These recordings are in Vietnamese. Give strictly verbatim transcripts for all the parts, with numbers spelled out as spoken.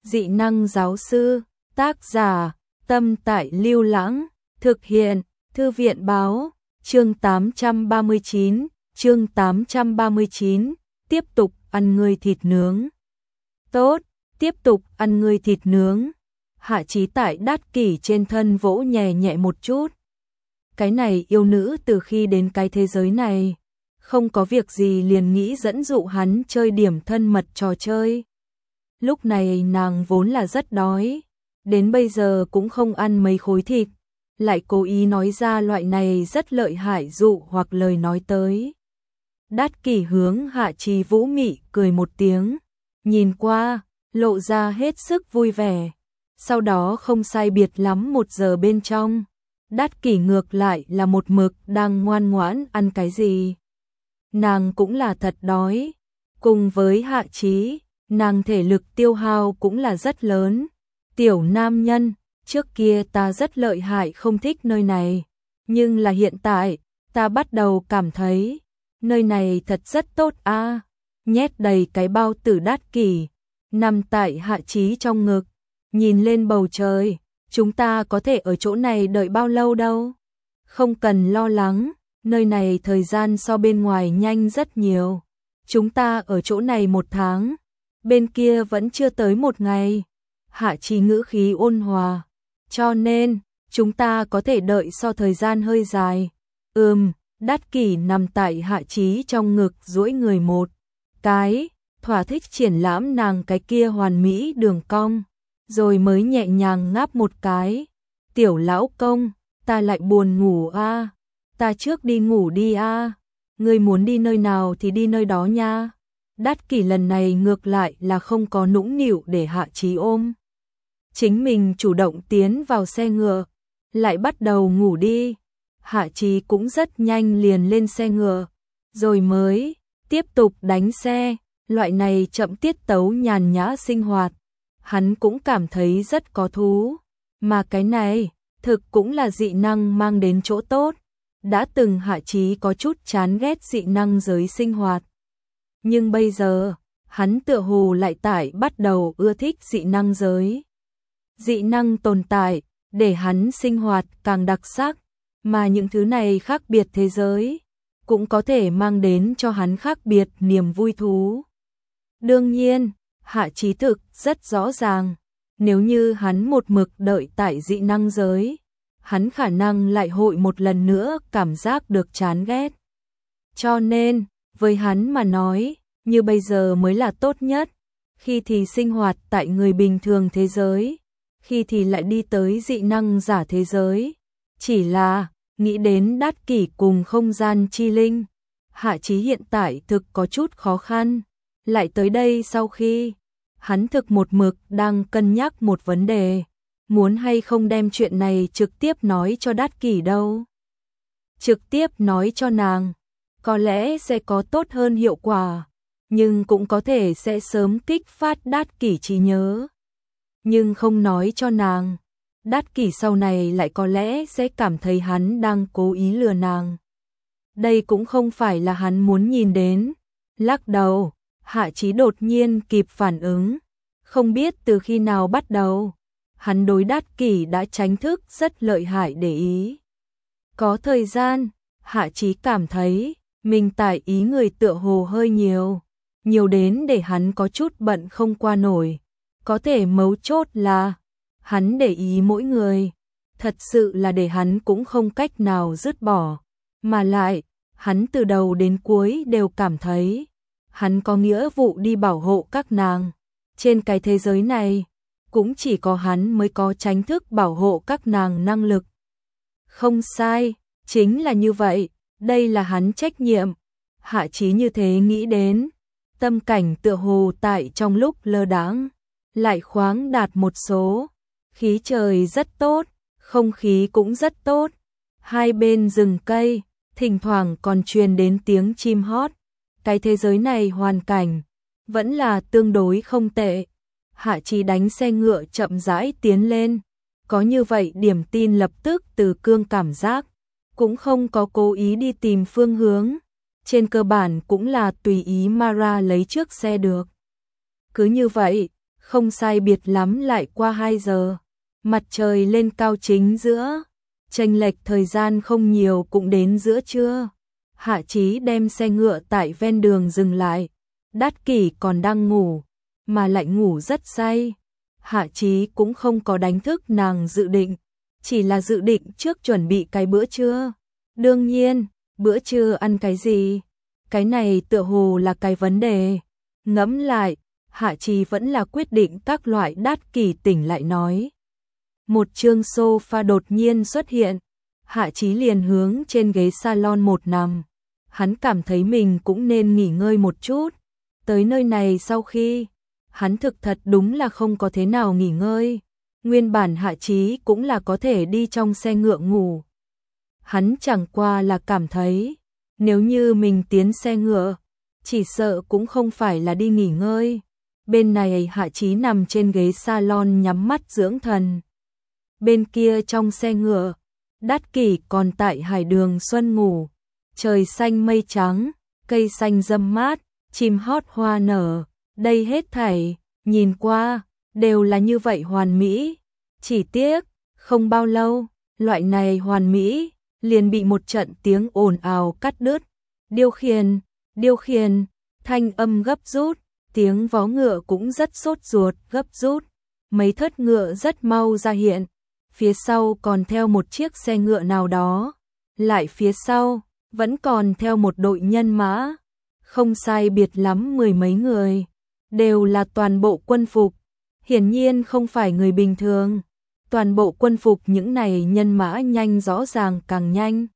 Dị năng giáo sư, tác giả, Tâm Tại Lưu Lãng, thực hiện, Thư viện báo, chương tám trăm ba mươi chín, chương tám trăm ba mươi chín, tiếp tục ăn ngươi thịt nướng. Tốt, tiếp tục ăn ngươi thịt nướng. Hạ Chí tại Đát Kỷ trên thân vỗ nhẹ nhẹ một chút. Cái này yêu nữ từ khi đến cái thế giới này, không có việc gì liền nghĩ dẫn dụ hắn chơi điểm thân mật trò chơi. Lúc này nàng vốn là rất đói, đến bây giờ cũng không ăn mấy khối thịt, lại cố ý nói ra loại này rất lợi hại dụ hoặc lời nói tới. Đát Kỷ hướng Hạ Chí vũ mị cười một tiếng, nhìn qua, lộ ra hết sức vui vẻ. Sau đó không sai biệt lắm một giờ bên trong, Đát Kỷ ngược lại là một mực đang ngoan ngoãn ăn cái gì. Nàng cũng là thật đói, cùng với Hạ Chí, nàng thể lực tiêu hao cũng là rất lớn. Tiểu nam nhân, trước kia ta rất lợi hại không thích nơi này, nhưng là hiện tại, ta bắt đầu cảm thấy, nơi này thật rất tốt a. À. Nhét đầy cái bao tử Đát Kỷ, nằm tại Hạ Chí trong ngực, nhìn lên bầu trời, chúng ta có thể ở chỗ này đợi bao lâu đâu. Không cần lo lắng, nơi này thời gian so bên ngoài nhanh rất nhiều. Chúng ta ở chỗ này một tháng, bên kia vẫn chưa tới một ngày. Hạ Chí ngữ khí ôn hòa, cho nên, chúng ta có thể đợi so thời gian hơi dài. Ừm, Đát Kỷ nằm tại Hạ Chí trong ngực duỗi người một cái, thỏa thích triển lãm nàng cái kia hoàn mỹ đường cong, rồi mới nhẹ nhàng ngáp một cái. Tiểu lão công, ta lại buồn ngủ a, à. Ta trước đi ngủ đi a, à. Ngươi muốn đi nơi nào thì đi nơi đó nha. Đát Kỷ lần này ngược lại là không có nũng nịu để Hạ Chí ôm. Chính mình chủ động tiến vào xe ngựa, lại bắt đầu ngủ đi. Hạ Chí cũng rất nhanh liền lên xe ngựa, rồi mới tiếp tục đánh xe. Loại này chậm tiết tấu nhàn nhã sinh hoạt, hắn cũng cảm thấy rất có thú. Mà cái này, thực cũng là dị năng mang đến chỗ tốt. Đã từng Hạ Chí có chút chán ghét dị năng giới sinh hoạt. Nhưng bây giờ, hắn tựa hồ lại tại bắt đầu ưa thích dị năng giới. Dị năng tồn tại, để hắn sinh hoạt càng đặc sắc, mà những thứ này khác biệt thế giới, cũng có thể mang đến cho hắn khác biệt niềm vui thú. Đương nhiên, Hạ Chí thực rất rõ ràng, nếu như hắn một mực đợi tại dị năng giới, hắn khả năng lại hội một lần nữa cảm giác được chán ghét. Cho nên, với hắn mà nói, như bây giờ mới là tốt nhất, khi thì sinh hoạt tại người bình thường thế giới, khi thì lại đi tới dị năng giả thế giới. Chỉ là, nghĩ đến Đát Kỷ cùng không gian chi linh, Hạ Chí hiện tại thực có chút khó khăn. Lại tới đây sau khi, hắn thực một mực đang cân nhắc một vấn đề, muốn hay không đem chuyện này trực tiếp nói cho Đát Kỷ đâu. Trực tiếp nói cho nàng, có lẽ sẽ có tốt hơn hiệu quả, nhưng cũng có thể sẽ sớm kích phát Đát Kỷ trí nhớ. Nhưng không nói cho nàng, Đát Kỷ sau này lại có lẽ sẽ cảm thấy hắn đang cố ý lừa nàng. Đây cũng không phải là hắn muốn nhìn đến. Lắc đầu, Hạ Chí đột nhiên kịp phản ứng, không biết từ khi nào bắt đầu, hắn đối Đát Kỷ đã tránh thức rất lợi hại để ý. Có thời gian, Hạ Chí cảm thấy mình tại ý người tựa hồ hơi nhiều, nhiều đến để hắn có chút bận không qua nổi. Có thể mấu chốt là, hắn để ý mỗi người, thật sự là để hắn cũng không cách nào dứt bỏ, mà lại, hắn từ đầu đến cuối đều cảm thấy, hắn có nghĩa vụ đi bảo hộ các nàng. Trên cái thế giới này, cũng chỉ có hắn mới có tránh thức bảo hộ các nàng năng lực. Không sai, chính là như vậy, đây là hắn trách nhiệm. Hạ Chí như thế nghĩ đến, tâm cảnh tựa hồ tại trong lúc lơ đãng, lại khoáng đạt một số. Khí trời rất tốt, không khí cũng rất tốt. Hai bên rừng cây, thỉnh thoảng còn truyền đến tiếng chim hót. Cái thế giới này hoàn cảnh vẫn là tương đối không tệ. Hạ Chí đánh xe ngựa chậm rãi tiến lên, có như vậy điểm tin lập tức từ cương cảm giác, cũng không có cố ý đi tìm phương hướng, trên cơ bản cũng là tùy ý Mara lấy trước xe được. Cứ như vậy, Không sai biệt lắm lại qua hai giờ, mặt trời lên cao chính giữa, chênh lệch thời gian không nhiều cũng đến giữa trưa. Hạ Chí đem xe ngựa tại ven đường dừng lại, Đát Kỷ còn đang ngủ, mà lại ngủ rất say. Hạ Chí cũng không có đánh thức nàng dự định, chỉ là dự định trước chuẩn bị cái bữa trưa. Đương nhiên, bữa trưa ăn cái gì? Cái này tựa hồ là cái vấn đề. Ngẫm lại, Hạ Chí vẫn là quyết định các loại. Đát Kỷ tỉnh lại nói. Một chương sofa đột nhiên xuất hiện, Hạ Chí liền hướng trên ghế salon một nằm. Hắn cảm thấy mình cũng nên nghỉ ngơi một chút. Tới nơi này sau khi, hắn thực thật đúng là không có thế nào nghỉ ngơi. Nguyên bản Hạ Chí cũng là có thể đi trong xe ngựa ngủ. Hắn chẳng qua là cảm thấy, nếu như mình tiến xe ngựa, chỉ sợ cũng không phải là đi nghỉ ngơi. Bên này Hạ Chí nằm trên ghế salon nhắm mắt dưỡng thần. Bên kia trong xe ngựa, Đát Kỷ còn tại hải đường xuân ngủ. Trời xanh mây trắng, cây xanh râm mát, chim hót hoa nở, đây hết thảy, nhìn qua, đều là như vậy hoàn mỹ. Chỉ tiếc, không bao lâu, loại này hoàn mỹ, liền bị một trận tiếng ồn ào cắt đứt. Điêu khiển, điêu khiển, thanh âm gấp rút, tiếng vó ngựa cũng rất sốt ruột, gấp rút. Mấy thớt ngựa rất mau ra hiện, phía sau còn theo một chiếc xe ngựa nào đó, lại phía sau, vẫn còn theo một đội nhân mã, không sai biệt lắm mười mấy người, đều là toàn bộ quân phục, hiển nhiên không phải người bình thường. Toàn bộ quân phục những này nhân mã nhanh rõ ràng càng nhanh.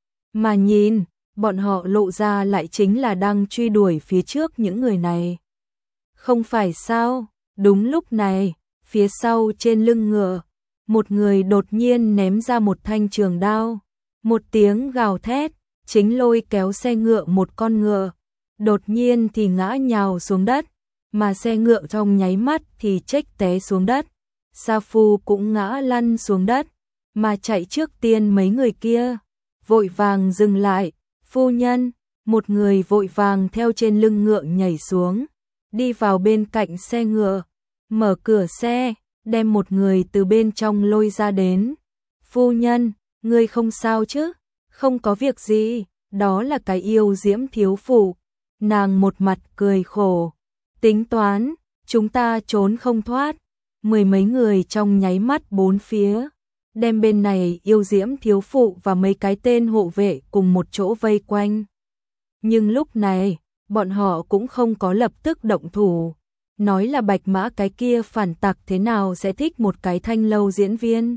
Mà nhìn, bọn họ lộ ra lại chính là đang truy đuổi phía trước những người này. Không phải sao, đúng lúc này, phía sau trên lưng ngựa, một người đột nhiên ném ra một thanh trường đao, một tiếng gào thét, chính lôi kéo xe ngựa một con ngựa, đột nhiên thì ngã nhào xuống đất, mà xe ngựa trong nháy mắt thì chếch té xuống đất. Sa Phu cũng ngã lăn xuống đất, mà chạy trước tiên mấy người kia, vội vàng dừng lại. Phu nhân, một người vội vàng theo trên lưng ngựa nhảy xuống, đi vào bên cạnh xe ngựa, mở cửa xe, đem một người từ bên trong lôi ra đến. Phu nhân, ngươi không sao chứ? Không có việc gì, đó là cái yêu diễm thiếu phụ. Nàng một mặt cười khổ, tính toán, chúng ta trốn không thoát. Mười mấy người trong nháy mắt bốn phía, đem bên này yêu diễm thiếu phụ và mấy cái tên hộ vệ cùng một chỗ vây quanh. Nhưng lúc này, bọn họ cũng không có lập tức động thủ. Nói là Bạch Mã cái kia phản tặc thế nào sẽ thích một cái thanh lâu diễn viên.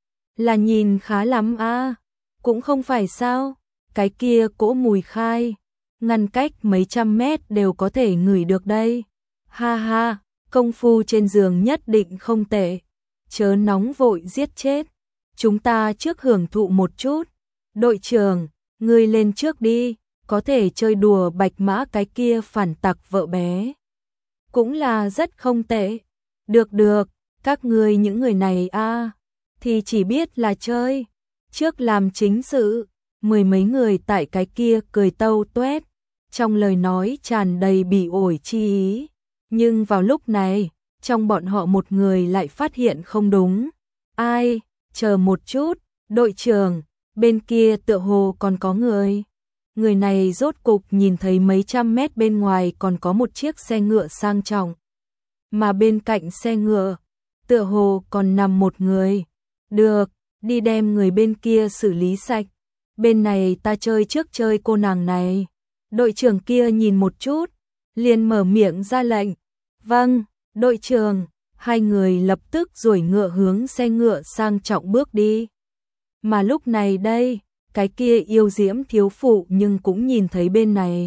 Là nhìn khá lắm à, cũng không phải sao, cái kia cỗ mùi khai, ngăn cách mấy trăm mét đều có thể ngửi được đây. Ha ha, công phu trên giường nhất định không tệ, chớ nóng vội giết chết, chúng ta trước hưởng thụ một chút. Đội trưởng, ngươi lên trước đi, có thể chơi đùa Bạch Mã cái kia phản tặc vợ bé. Cũng là rất không tệ. Được được, các ngươi những người này a à, thì chỉ biết là chơi, trước làm chính sự. Mười mấy người tại cái kia cười tâu tuét, trong lời nói tràn đầy bỉ ổi chi ý. Nhưng vào lúc này, trong bọn họ một người lại phát hiện không đúng. Ai, chờ một chút, đội trưởng, bên kia tựa hồ còn có người. Người này rốt cục nhìn thấy mấy trăm mét bên ngoài còn có một chiếc xe ngựa sang trọng. Mà bên cạnh xe ngựa, tựa hồ còn nằm một người. Được, đi đem người bên kia xử lý sạch. Bên này ta chơi trước chơi cô nàng này. Đội trưởng kia nhìn một chút, liền mở miệng ra lệnh. Vâng, đội trưởng, hai người lập tức duỗi ngựa hướng xe ngựa sang trọng bước đi. Mà lúc này đây, cái kia yêu diễm thiếu phụ nhưng cũng nhìn thấy bên này.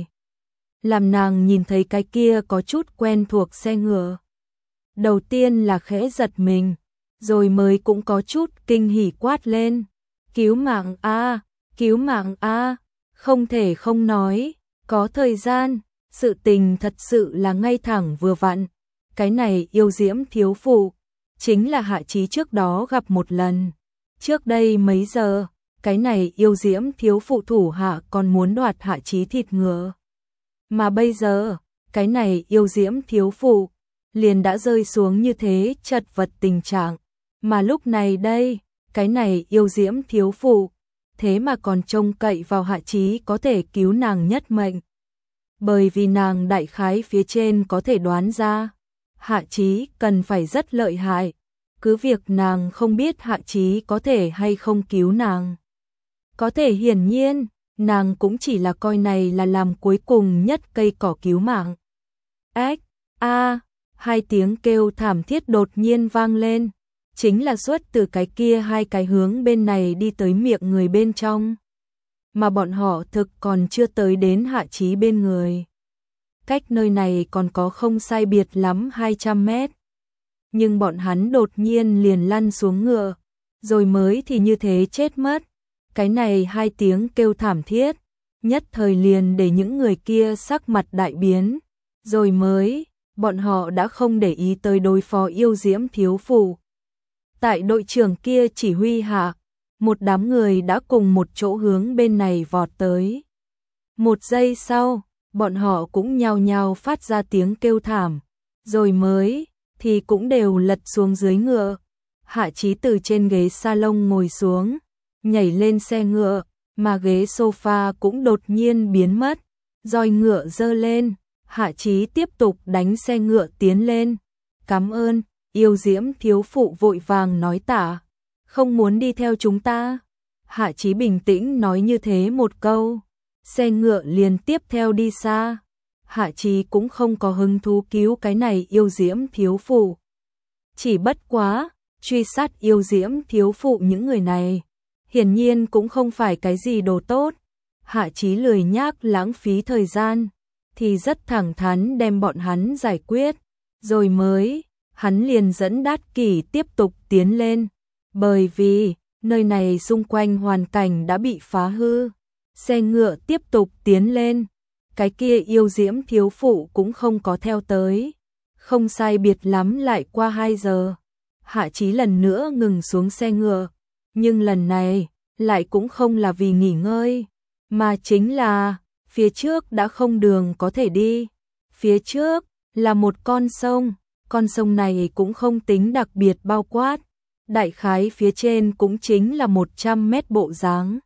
Làm nàng nhìn thấy cái kia có chút quen thuộc xe ngựa. Đầu tiên là khẽ giật mình, rồi mới cũng có chút kinh hỉ quát lên. Cứu mạng a, cứu mạng a, không thể không nói, có thời gian, sự tình thật sự là ngay thẳng vừa vặn. Cái này yêu diễm thiếu phụ, chính là Hạ Chí trước đó gặp một lần. Trước đây mấy giờ, cái này yêu diễm thiếu phụ thủ hạ còn muốn đoạt Hạ Chí thịt ngựa. Mà bây giờ, cái này yêu diễm thiếu phụ, liền đã rơi xuống như thế chật vật tình trạng. Mà lúc này đây, cái này yêu diễm thiếu phụ, thế mà còn trông cậy vào Hạ Chí có thể cứu nàng nhất mệnh. Bởi vì nàng đại khái phía trên có thể đoán ra, Hạ Chí cần phải rất lợi hại, cứ việc nàng không biết Hạ Chí có thể hay không cứu nàng. Có thể hiển nhiên, nàng cũng chỉ là coi này là làm cuối cùng nhất cây cỏ cứu mạng. Ếch, a, hai tiếng kêu thảm thiết đột nhiên vang lên, chính là xuất từ cái kia hai cái hướng bên này đi tới miệng người bên trong. Mà bọn họ thực còn chưa tới đến Hạ Chí bên người. Cách nơi này còn có không sai biệt lắm hai trăm mét. Nhưng bọn hắn đột nhiên liền lăn xuống ngựa, rồi mới thì như thế chết mất. Cái này hai tiếng kêu thảm thiết, nhất thời liền để những người kia sắc mặt đại biến, rồi mới, bọn họ đã không để ý tới đối phó yêu diễm thiếu phụ. Tại đội trưởng kia chỉ huy hạ, một đám người đã cùng một chỗ hướng bên này vọt tới. Một giây sau, bọn họ cũng nhao nhao phát ra tiếng kêu thảm, rồi mới, thì cũng đều lật xuống dưới ngựa. Hạ Chí từ trên ghế salon ngồi xuống, nhảy lên xe ngựa, mà ghế sofa cũng đột nhiên biến mất, roi ngựa giơ lên, Hạ Chí tiếp tục đánh xe ngựa tiến lên. Cảm ơn, yêu diễm thiếu phụ vội vàng nói tạ, không muốn đi theo chúng ta. Hạ Chí bình tĩnh nói như thế một câu, xe ngựa liền tiếp theo đi xa. Hạ Chí cũng không có hứng thú cứu cái này yêu diễm thiếu phụ. Chỉ bất quá, truy sát yêu diễm thiếu phụ những người này, hiển nhiên cũng không phải cái gì đồ tốt. Hạ Chí lười nhác lãng phí thời gian, thì rất thẳng thắn đem bọn hắn giải quyết, rồi mới, hắn liền dẫn Đát Kỷ tiếp tục tiến lên, bởi vì, nơi này xung quanh hoàn cảnh đã bị phá hư. Xe ngựa tiếp tục tiến lên, cái kia yêu diễm thiếu phụ cũng không có theo tới. Không sai biệt lắm lại qua hai giờ, Hạ Chí lần nữa ngừng xuống xe ngựa, nhưng lần này, lại cũng không là vì nghỉ ngơi, mà chính là, phía trước đã không đường có thể đi. Phía trước, là một con sông, con sông này cũng không tính đặc biệt bao quát, đại khái phía trên cũng chính là một trăm mét bộ dáng.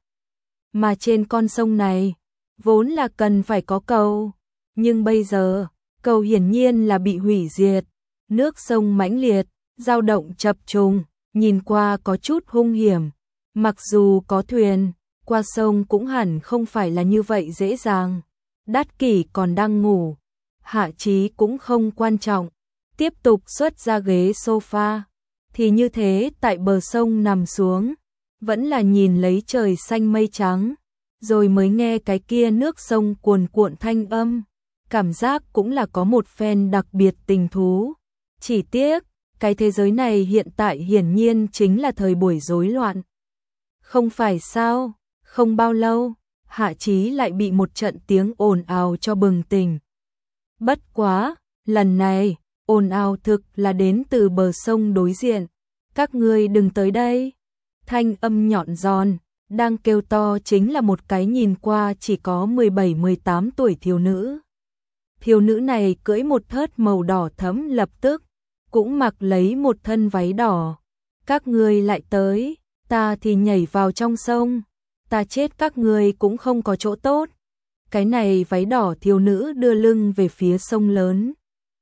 Mà trên con sông này, vốn là cần phải có cầu, nhưng bây giờ, cầu hiển nhiên là bị hủy diệt, nước sông mãnh liệt, dao động chập trùng, nhìn qua có chút hung hiểm. Mặc dù có thuyền, qua sông cũng hẳn không phải là như vậy dễ dàng. Đát Kỷ còn đang ngủ, Hạ Chí cũng không quan trọng, tiếp tục xuất ra ghế sofa, thì như thế tại bờ sông nằm xuống, vẫn là nhìn lấy trời xanh mây trắng, rồi mới nghe cái kia nước sông cuồn cuộn thanh âm, cảm giác cũng là có một phen đặc biệt tình thú. Chỉ tiếc, cái thế giới này hiện tại hiển nhiên chính là thời buổi rối loạn. Không phải sao, không bao lâu, Hạ Chí lại bị một trận tiếng ồn ào cho bừng tỉnh. Bất quá, lần này, ồn ào thực là đến từ bờ sông đối diện. Các ngươi đừng tới đây. Thanh âm nhọn giòn, đang kêu to chính là một cái nhìn qua chỉ có mười bảy mười tám tuổi thiếu nữ. Thiếu nữ này cưỡi một thớt màu đỏ thẫm, lập tức cũng mặc lấy một thân váy đỏ. Các ngươi lại tới, ta thì nhảy vào trong sông, ta chết các ngươi cũng không có chỗ tốt. Cái này váy đỏ thiếu nữ đưa lưng về phía sông lớn,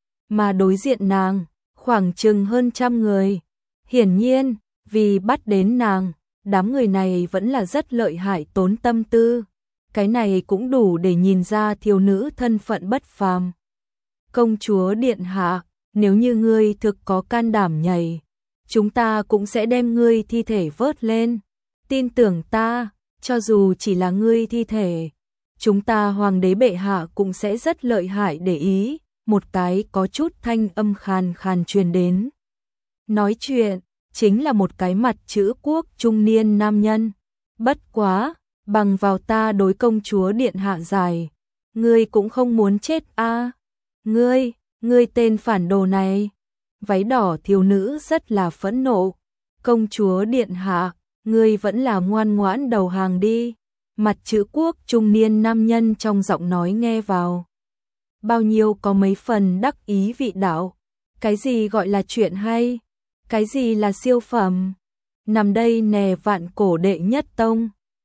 mà đối diện nàng, khoảng chừng hơn trăm người. Hiển nhiên, vì bắt đến nàng, đám người này vẫn là rất lợi hại, tốn tâm tư. Cái này cũng đủ để nhìn ra thiếu nữ thân phận bất phàm. Công chúa điện hạ, nếu như ngươi thực có can đảm nhảy, chúng ta cũng sẽ đem ngươi thi thể vớt lên. Tin tưởng ta, cho dù chỉ là ngươi thi thể, chúng ta hoàng đế bệ hạ cũng sẽ rất lợi hại để ý. Một cái có chút thanh âm khàn khàn truyền đến. Nói chuyện, chính là một cái mặt chữ quốc trung niên nam nhân. Bất quá, bằng vào ta đối công chúa điện hạ giải, ngươi cũng không muốn chết a à? Ngươi, ngươi tên phản đồ này. Váy đỏ thiếu nữ rất là phẫn nộ. Công chúa điện hạ, ngươi vẫn là ngoan ngoãn đầu hàng đi. Mặt chữ quốc trung niên nam nhân trong giọng nói nghe vào bao nhiêu có mấy phần đắc ý vị đạo. Cái gì gọi là chuyện hay? Cái gì là siêu phẩm? Nằm đây nè vạn cổ đệ nhất tông.